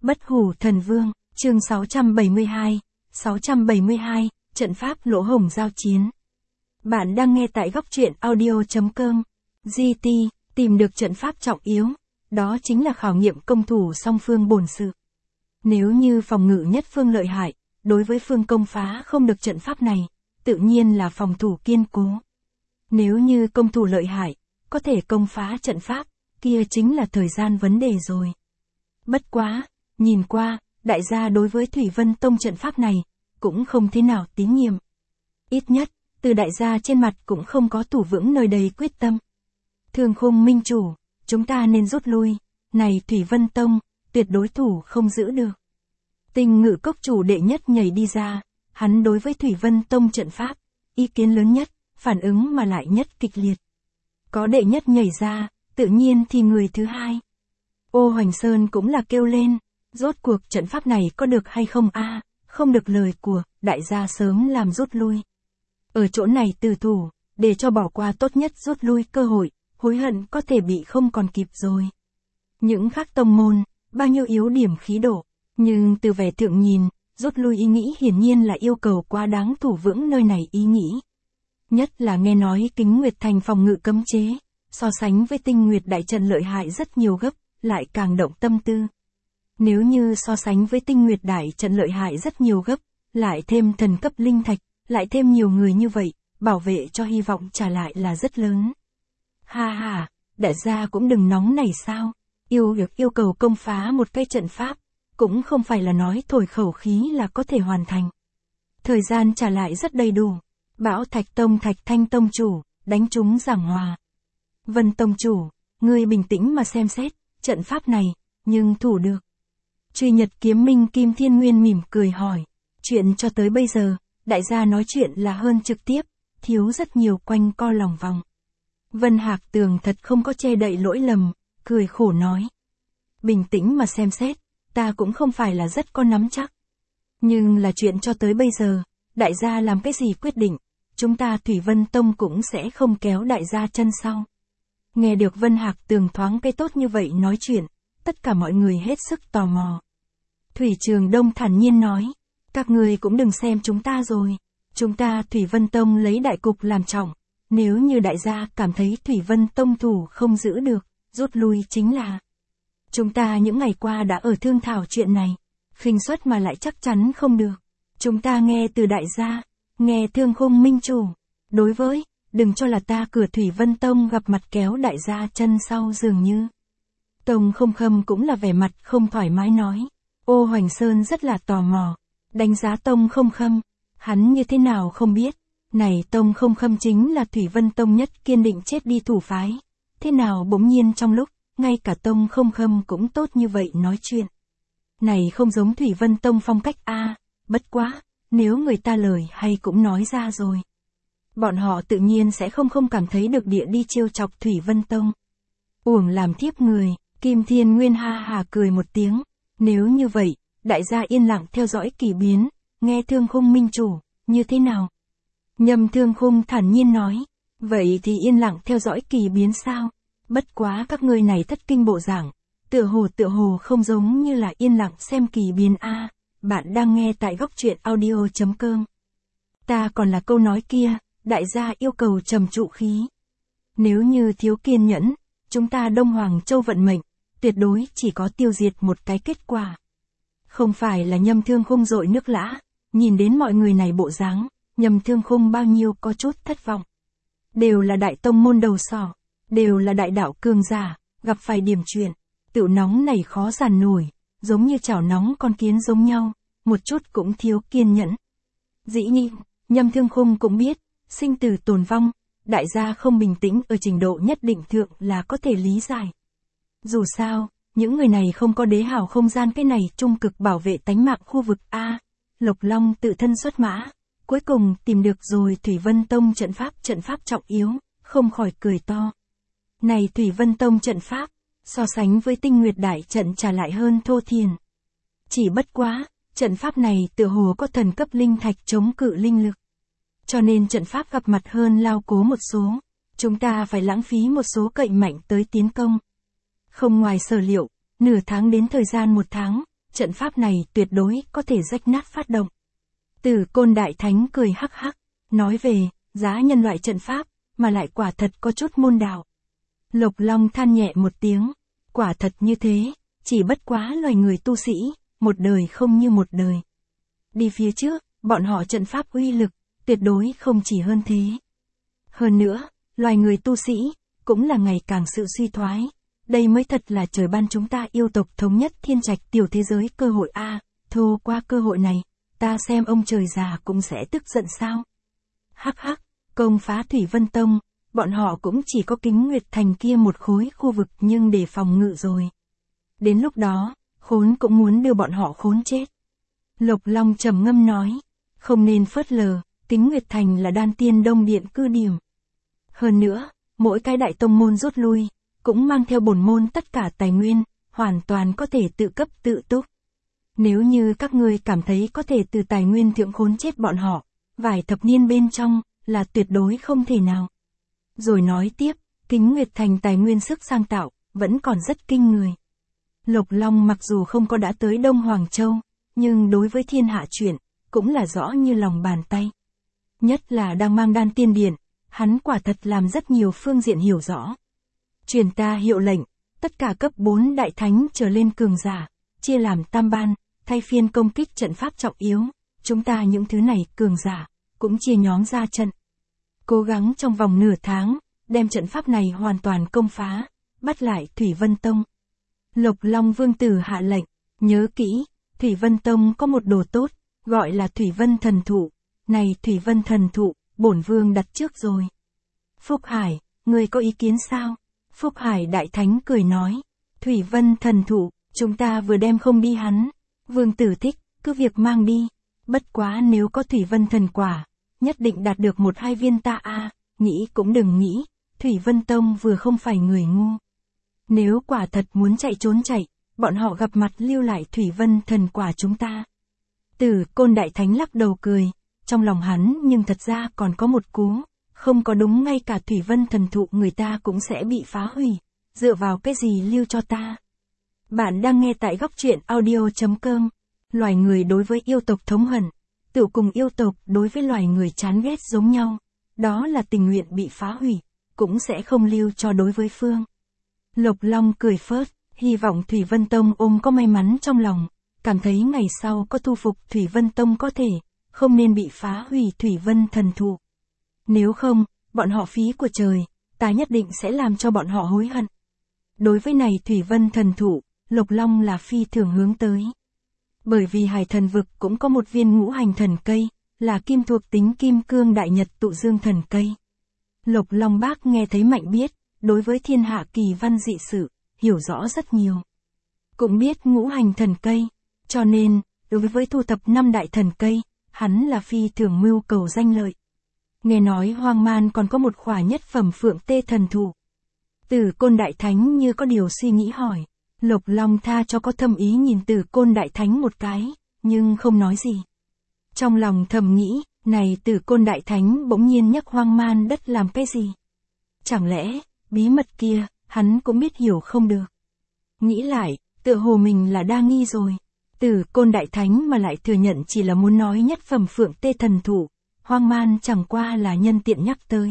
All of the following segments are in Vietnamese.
Bất hủ thần vương, chương 672, trận pháp lỗ hổng giao chiến. Bạn đang nghe tại góc truyện audio.com. GT, tìm được trận pháp trọng yếu, đó chính là khảo nghiệm công thủ song phương bổn sự. Nếu như phòng ngự nhất phương lợi hại, đối với phương công phá không được trận pháp này, tự nhiên là phòng thủ kiên cố. Nếu như công thủ lợi hại, có thể công phá trận pháp, kia chính là thời gian vấn đề rồi. Bất quá, nhìn qua, đại gia đối với Thủy Vân Tông trận pháp này, cũng không thế nào tín nhiệm. Ít nhất, từ đại gia trên mặt cũng không có thủ vững nơi đầy quyết tâm. Thương Khung minh chủ, chúng ta nên rút lui, này Thủy Vân Tông, tuyệt đối thủ không giữ được. Tinh Ngự Cốc chủ đệ nhất nhảy đi ra, hắn đối với Thủy Vân Tông trận pháp, ý kiến lớn nhất, phản ứng mà lại nhất kịch liệt. Có đệ nhất nhảy ra, tự nhiên thì người thứ hai. Ô Hoành Sơn cũng là kêu lên, rốt cuộc trận pháp này có được hay không a? Không được lời của đại gia sớm làm rút lui. Ở chỗ này từ thủ, để cho bỏ qua tốt nhất rút lui cơ hội, hối hận có thể bị không còn kịp rồi. Những khác tông môn, bao nhiêu yếu điểm khí độ, nhưng từ vẻ thượng nhìn, rút lui ý nghĩ hiển nhiên là yêu cầu quá đáng thủ vững nơi này ý nghĩ. Nhất là nghe nói Kính Nguyệt Thành phòng ngự cấm chế, so sánh với Tinh Nguyệt đại trận lợi hại rất nhiều gấp, lại càng động tâm tư. Nếu như so sánh với Tinh Nguyệt đại trận lợi hại rất nhiều gấp, lại thêm thần cấp linh thạch, lại thêm nhiều người như vậy, bảo vệ cho hy vọng trả lại là rất lớn. Ha ha, đại gia cũng đừng nóng này sao, yêu cầu công phá một cái trận pháp, cũng không phải là nói thổi khẩu khí là có thể hoàn thành. Thời gian trả lại rất đầy đủ. Bảo Thạch Tông Thạch Thanh Tông chủ, đánh chúng giảng hòa. Vân Tông chủ, ngươi bình tĩnh mà xem xét, trận pháp này, nhưng thủ được. Truy Nhật Kiếm Minh Kim Thiên Nguyên mỉm cười hỏi, chuyện cho tới bây giờ, đại gia nói chuyện là hơn trực tiếp, thiếu rất nhiều quanh co lòng vòng. Vân Hạc Tường thật không có che đậy lỗi lầm, cười khổ nói. Bình tĩnh mà xem xét, ta cũng không phải là rất có nắm chắc. Nhưng là chuyện cho tới bây giờ, đại gia làm cái gì quyết định, chúng ta Thủy Vân Tông cũng sẽ không kéo đại gia chân sau. Nghe được Vân Hạc Tường thoáng cái tốt như vậy nói chuyện, tất cả mọi người hết sức tò mò. Thủy Trường Đông thản nhiên nói, các người cũng đừng xem chúng ta rồi, chúng ta Thủy Vân Tông lấy đại cục làm trọng, nếu như đại gia cảm thấy Thủy Vân Tông thủ không giữ được, rút lui chính là. Chúng ta những ngày qua đã ở thương thảo chuyện này, khinh suất mà lại chắc chắn không được. Chúng ta nghe từ đại gia, nghe Thương Khung minh chủ, đối với, đừng cho là ta cửa Thủy Vân Tông gặp mặt kéo đại gia chân sau dường như. Tông Không Khâm cũng là vẻ mặt không thoải mái nói, Ô Hoành Sơn rất là tò mò, đánh giá Tông Không Khâm, hắn như thế nào không biết, này Tông Không Khâm chính là Thủy Vân Tông nhất kiên định chết đi thủ phái, thế nào bỗng nhiên trong lúc, ngay cả Tông Không Khâm cũng tốt như vậy nói chuyện. Này không giống Thủy Vân Tông phong cách a, bất quá, nếu người ta lời hay cũng nói ra rồi. Bọn họ tự nhiên sẽ không cảm thấy được địa đi trêu chọc Thủy Vân Tông. Uổng làm thiếp người, Kim Thiên Nguyên ha hà cười một tiếng, nếu như vậy, đại gia yên lặng theo dõi kỳ biến, nghe Thương Khung minh chủ, như thế nào? Nhâm Thương Khung thản nhiên nói, vậy thì yên lặng theo dõi kỳ biến sao? Bất quá các ngươi này thất kinh bộ dạng, tựa hồ không giống như là yên lặng xem kỳ biến a. Bạn đang nghe tại góc truyện audio.com. Ta còn là câu nói kia, đại gia yêu cầu trầm trụ khí. Nếu như thiếu kiên nhẫn, chúng ta Đông Hoàng Châu vận mệnh, tuyệt đối chỉ có tiêu diệt một cái kết quả. Không phải là Nhâm Thương Khung dội nước lã, nhìn đến mọi người này bộ dáng, Nhâm Thương Khung bao nhiêu có chút thất vọng. Đều là đại tông môn đầu sỏ, đều là đại đạo cường giả, gặp phải điểm chuyện, tựu nóng này khó giàn nổi, giống như chảo nóng con kiến giống nhau, một chút cũng thiếu kiên nhẫn. Dĩ nhiên, Nhâm Thương Khung cũng biết, sinh tử tồn vong, đại gia không bình tĩnh ở trình độ nhất định thượng là có thể lý giải. Dù sao, những người này không có đế hào không gian cái này trung cực bảo vệ tánh mạng khu vực A. Lộc Long tự thân xuất mã, cuối cùng tìm được rồi Thủy Vân Tông trận pháp trọng yếu, không khỏi cười to. Này Thủy Vân Tông trận pháp, so sánh với Tinh Nguyệt đại trận trả lại hơn thô thiền. Chỉ bất quá, trận pháp này tựa hồ có thần cấp linh thạch chống cự linh lực. Cho nên trận pháp gặp mặt hơn lao cố một số, chúng ta phải lãng phí một số cậy mạnh tới tiến công. Không ngoài sở liệu, nửa tháng đến thời gian 1 tháng, trận pháp này tuyệt đối có thể rách nát phát động. Tử Côn Đại Thánh cười hắc hắc, nói về, giá nhân loại trận pháp, mà lại quả thật có chút môn đạo. Lộc Long than nhẹ một tiếng, quả thật như thế, chỉ bất quá loài người tu sĩ, một đời không như một đời. Đi phía trước, bọn họ trận pháp uy lực, tuyệt đối không chỉ hơn thế. Hơn nữa, loài người tu sĩ, cũng là ngày càng sự suy thoái. Đây mới thật là trời ban chúng ta yêu tộc thống nhất thiên trạch tiểu thế giới cơ hội a. Thô qua cơ hội này, ta xem ông trời già cũng sẽ tức giận sao. Hắc hắc, công phá Thủy Vân Tông, bọn họ cũng chỉ có Kính Nguyệt Thành kia một khối khu vực nhưng để phòng ngự rồi. Đến lúc đó, khốn cũng muốn đưa bọn họ khốn chết. Lộc Long trầm ngâm nói, không nên phớt lờ, Kính Nguyệt Thành là Đan Tiên Đông Điện cư điểm. Hơn nữa, mỗi cái đại tông môn rút lui, cũng mang theo bổn môn tất cả tài nguyên, hoàn toàn có thể tự cấp tự túc. Nếu như các ngươi cảm thấy có thể từ tài nguyên thượng khốn chết bọn họ, vài thập niên bên trong, là tuyệt đối không thể nào. Rồi nói tiếp, Kính Nguyệt Thành tài nguyên sức sang tạo, vẫn còn rất kinh người. Lộc Long mặc dù không có đã tới Đông Hoàng Châu, nhưng đối với thiên hạ chuyện, cũng là rõ như lòng bàn tay. Nhất là đang mang Đan Tiên Điện, hắn quả thật làm rất nhiều phương diện hiểu rõ. Truyền ta hiệu lệnh, tất cả cấp 4 đại thánh trở lên cường giả, chia làm tam ban, thay phiên công kích trận pháp trọng yếu, chúng ta những thứ này cường giả, cũng chia nhóm ra trận. Cố gắng trong vòng nửa tháng, đem trận pháp này hoàn toàn công phá, bắt lại Thủy Vân Tông. Lộc Long Vương Tử hạ lệnh, nhớ kỹ, Thủy Vân Tông có một đồ tốt, gọi là Thủy Vân Thần Thụ. Này Thủy Vân Thần Thụ, bổn vương đặt trước rồi. Phúc Hải, ngươi có ý kiến sao? Phúc Hải Đại Thánh cười nói, Thủy Vân Thần Thụ, chúng ta vừa đem không đi hắn. Vương Tử thích, cứ việc mang đi. Bất quá nếu có Thủy Vân Thần Quả, nhất định đạt được 1-2 viên ta a. Nghĩ cũng đừng nghĩ, Thủy Vân Tông vừa không phải người ngu. Nếu quả thật muốn chạy trốn chạy, bọn họ gặp mặt lưu lại Thủy Vân Thần Quả chúng ta. Tử Côn Đại Thánh lắc đầu cười, trong lòng hắn nhưng thật ra còn có một cú, không có đúng ngay cả Thủy Vân Thần Thụ người ta cũng sẽ bị phá hủy, dựa vào cái gì lưu cho ta. Bạn đang nghe tại góc truyện audio.com, loài người đối với yêu tộc thống hận, tự cùng yêu tộc đối với loài người chán ghét giống nhau, đó là tình nguyện bị phá hủy, cũng sẽ không lưu cho đối với phương. Lộc Long cười phớt, hy vọng Thủy Vân Tông ôm có may mắn trong lòng, cảm thấy ngày sau có thu phục Thủy Vân Tông có thể, không nên bị phá hủy Thủy Vân Thần Thụ. Nếu không, bọn họ phí của trời, ta nhất định sẽ làm cho bọn họ hối hận. Đối với này Thủy Vân Thần Thụ, Lộc Long là phi thường hướng tới. Bởi vì Hải Thần Vực cũng có một viên ngũ hành thần cây, là kim thuộc tính Kim Cương Đại Nhật Tụ Dương Thần Cây. Lộc Long bác nghe thấy mạnh biết, đối với thiên hạ kỳ văn dị sự, hiểu rõ rất nhiều. Cũng biết ngũ hành thần cây, cho nên, đối với thu thập 5 đại thần cây, hắn là phi thường mưu cầu danh lợi. Nghe nói Hoang Man còn có một khỏa nhất phẩm Phượng Tê Thần Thụ. Tử Côn Đại Thánh như có điều suy nghĩ hỏi, Lộc Long tha cho có thâm ý nhìn Tử Côn Đại Thánh một cái, nhưng không nói gì. Trong lòng thầm nghĩ, này Tử Côn Đại Thánh bỗng nhiên nhắc Hoang Man đất làm cái gì? Chẳng lẽ, bí mật kia, hắn cũng biết hiểu không được. Nghĩ lại, tựa hồ mình là đa nghi rồi. Tử Côn Đại Thánh mà lại thừa nhận chỉ là muốn nói nhất phẩm Phượng Tê Thần Thụ, Hoang Man chẳng qua là nhân tiện nhắc tới.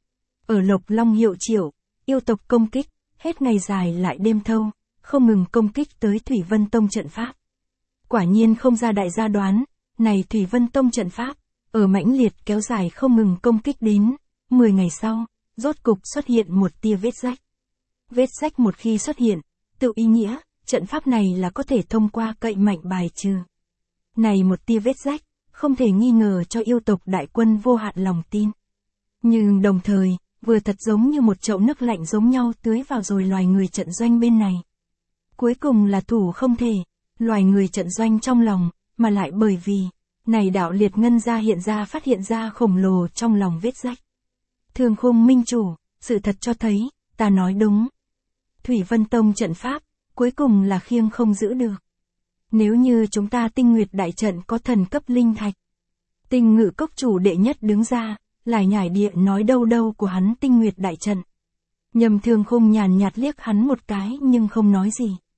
Ở Lộc Long hiệu triệu, yêu tộc công kích, hết ngày dài lại đêm thâu, không ngừng công kích tới Thủy Vân Tông trận pháp. Quả nhiên không ra đại gia đoán, này Thủy Vân Tông trận pháp, ở mãnh liệt kéo dài không ngừng công kích đến, 10 ngày sau, rốt cục xuất hiện một tia vết rách. Vết rách một khi xuất hiện, tự ý nghĩa, trận pháp này là có thể thông qua cậy mạnh bài trừ. Này một tia vết rách, không thể nghi ngờ cho yêu tộc đại quân vô hạn lòng tin. Nhưng đồng thời, vừa thật giống như một chậu nước lạnh giống nhau tưới vào rồi loài người trận doanh bên này. Cuối cùng là thủ không thể, loài người trận doanh trong lòng, mà lại bởi vì, này đạo liệt ngân ra hiện ra phát hiện ra khổng lồ trong lòng vết rách. Thương Khung minh chủ, sự thật cho thấy, ta nói đúng. Thủy Vân Tông trận pháp, cuối cùng là khiêng không giữ được. Nếu như chúng ta Tinh Nguyệt đại trận có thần cấp linh thạch. Tinh Ngự cốc chủ đệ nhất đứng ra, lại nhải địa nói đâu đâu của hắn Tinh Nguyệt đại trận. Nhầm Thương Khung nhàn nhạt liếc hắn một cái nhưng không nói gì.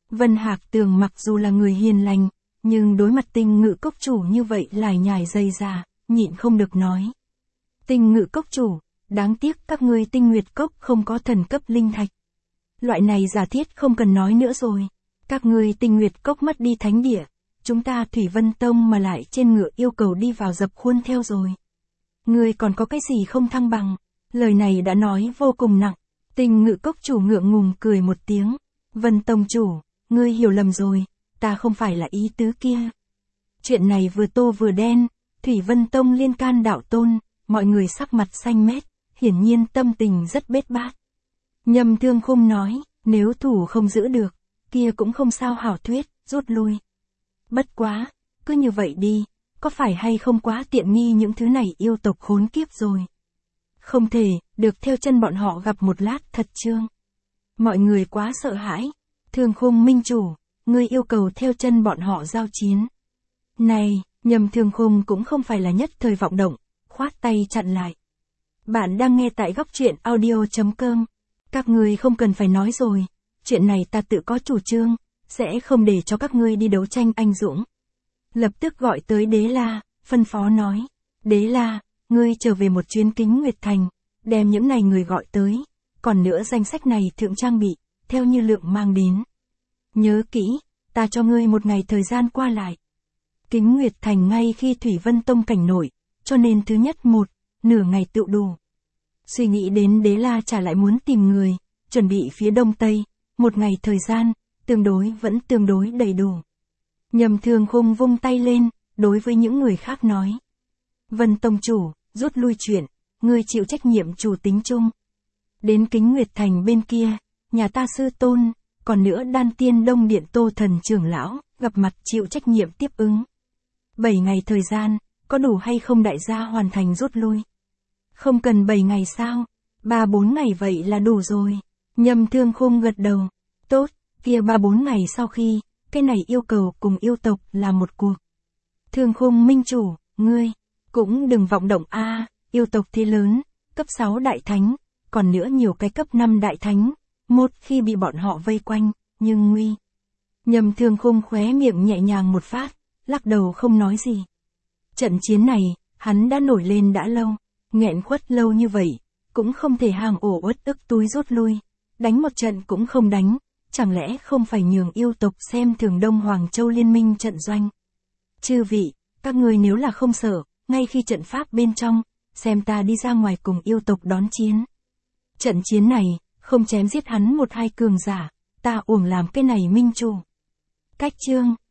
Vân Hạc Tường mặc dù là người hiền lành, nhưng đối mặt Tinh Ngự Cốc chủ như vậy lải nhải dây dà, nhịn không được nói. Tinh Ngự Cốc chủ, đáng tiếc các ngươi Tinh Nguyệt Cốc không có thần cấp linh thạch. Loại này giả thiết không cần nói nữa rồi. Các ngươi Tinh Nguyệt Cốc mất đi thánh địa, chúng ta Thủy Vân Tông mà lại trên ngựa yêu cầu đi vào dập khuôn theo rồi. Ngươi còn có cái gì không thăng bằng? Lời này đã nói vô cùng nặng. Tinh Ngự Cốc chủ ngượng ngùng cười một tiếng. Vân Tông chủ, ngươi hiểu lầm rồi, ta không phải là ý tứ kia. Chuyện này vừa tô vừa đen, Thủy Vân Tông liên can đạo tôn, mọi người sắc mặt xanh mét, hiển nhiên tâm tình rất bết bát. Nhâm Thương Khung nói, nếu thủ không giữ được, kia cũng không sao hảo thuyết, rút lui. Bất quá, cứ như vậy đi, có phải hay không quá tiện nghi những thứ này yêu tộc khốn kiếp rồi. Không thể, được theo chân bọn họ gặp một lát thật trương. Mọi người quá sợ hãi. Thương Khung minh chủ, ngươi yêu cầu theo chân bọn họ giao chiến. Này, Nhâm Thương Khung cũng không phải là nhất thời vọng động, khoát tay chặn lại. Bạn đang nghe tại góc truyện audio.com. Các ngươi không cần phải nói rồi, chuyện này ta tự có chủ trương, sẽ không để cho các ngươi đi đấu tranh anh dũng. Lập tức gọi tới Đế La, phân phó nói, Đế La, ngươi trở về một chuyến Kính Nguyệt Thành, đem những này người gọi tới, còn nữa danh sách này thượng trang bị, theo như lượng mang đến. Nhớ kỹ, ta cho ngươi một ngày thời gian qua lại. Kính Nguyệt Thành ngay khi Thủy Vân Tông cảnh nổi, cho nên thứ nhất nửa ngày tựu đủ. Suy nghĩ đến Đế La trả lại muốn tìm người, chuẩn bị phía đông tây, một ngày thời gian, vẫn tương đối đầy đủ. Nhâm Thương Khung vung tay lên, đối với những người khác nói. Vân Tông chủ, rút lui chuyện, ngươi chịu trách nhiệm chủ tính chung. Đến Kính Nguyệt Thành bên kia, nhà ta sư tôn, còn nữa Đan Tiên Đông Điện Tô Thần trưởng lão, gặp mặt chịu trách nhiệm tiếp ứng. 7 ngày thời gian, có đủ hay không đại gia hoàn thành rút lui? Không cần 7 ngày sao? 3-4 ngày vậy là đủ rồi. Nhâm Thương Khung gật đầu. Tốt, kia 3-4 ngày sau khi, cái này yêu cầu cùng yêu tộc là một cuộc. Thương Khung minh chủ, ngươi, cũng đừng vọng động yêu tộc thì lớn, cấp 6 đại thánh, còn nữa nhiều cái cấp 5 đại thánh, một khi bị bọn họ vây quanh, nhưng nguy. Nhâm Thương Khung khóe miệng nhẹ nhàng một phát, lắc đầu không nói gì. Trận chiến này, hắn đã nổi lên đã lâu, nghẹn khuất lâu như vậy, cũng không thể hàng ổ uất ức túi rút lui, đánh một trận cũng không đánh, chẳng lẽ không phải nhường yêu tộc xem thường Đông Hoàng Châu liên minh trận doanh. Chư vị, các ngươi nếu là không sợ, ngay khi trận pháp bên trong, xem ta đi ra ngoài cùng yêu tộc đón chiến. Trận chiến này, không chém giết hắn 1-2 cường giả, ta uổng làm cái này minh chủ. Cách chương